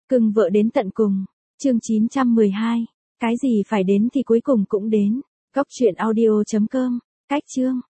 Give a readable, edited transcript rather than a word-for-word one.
Cưng vợ đến tận cùng. Chương 912. Cái gì phải đến thì cuối cùng cũng đến. Cóc truyện audio.com. Cách chương.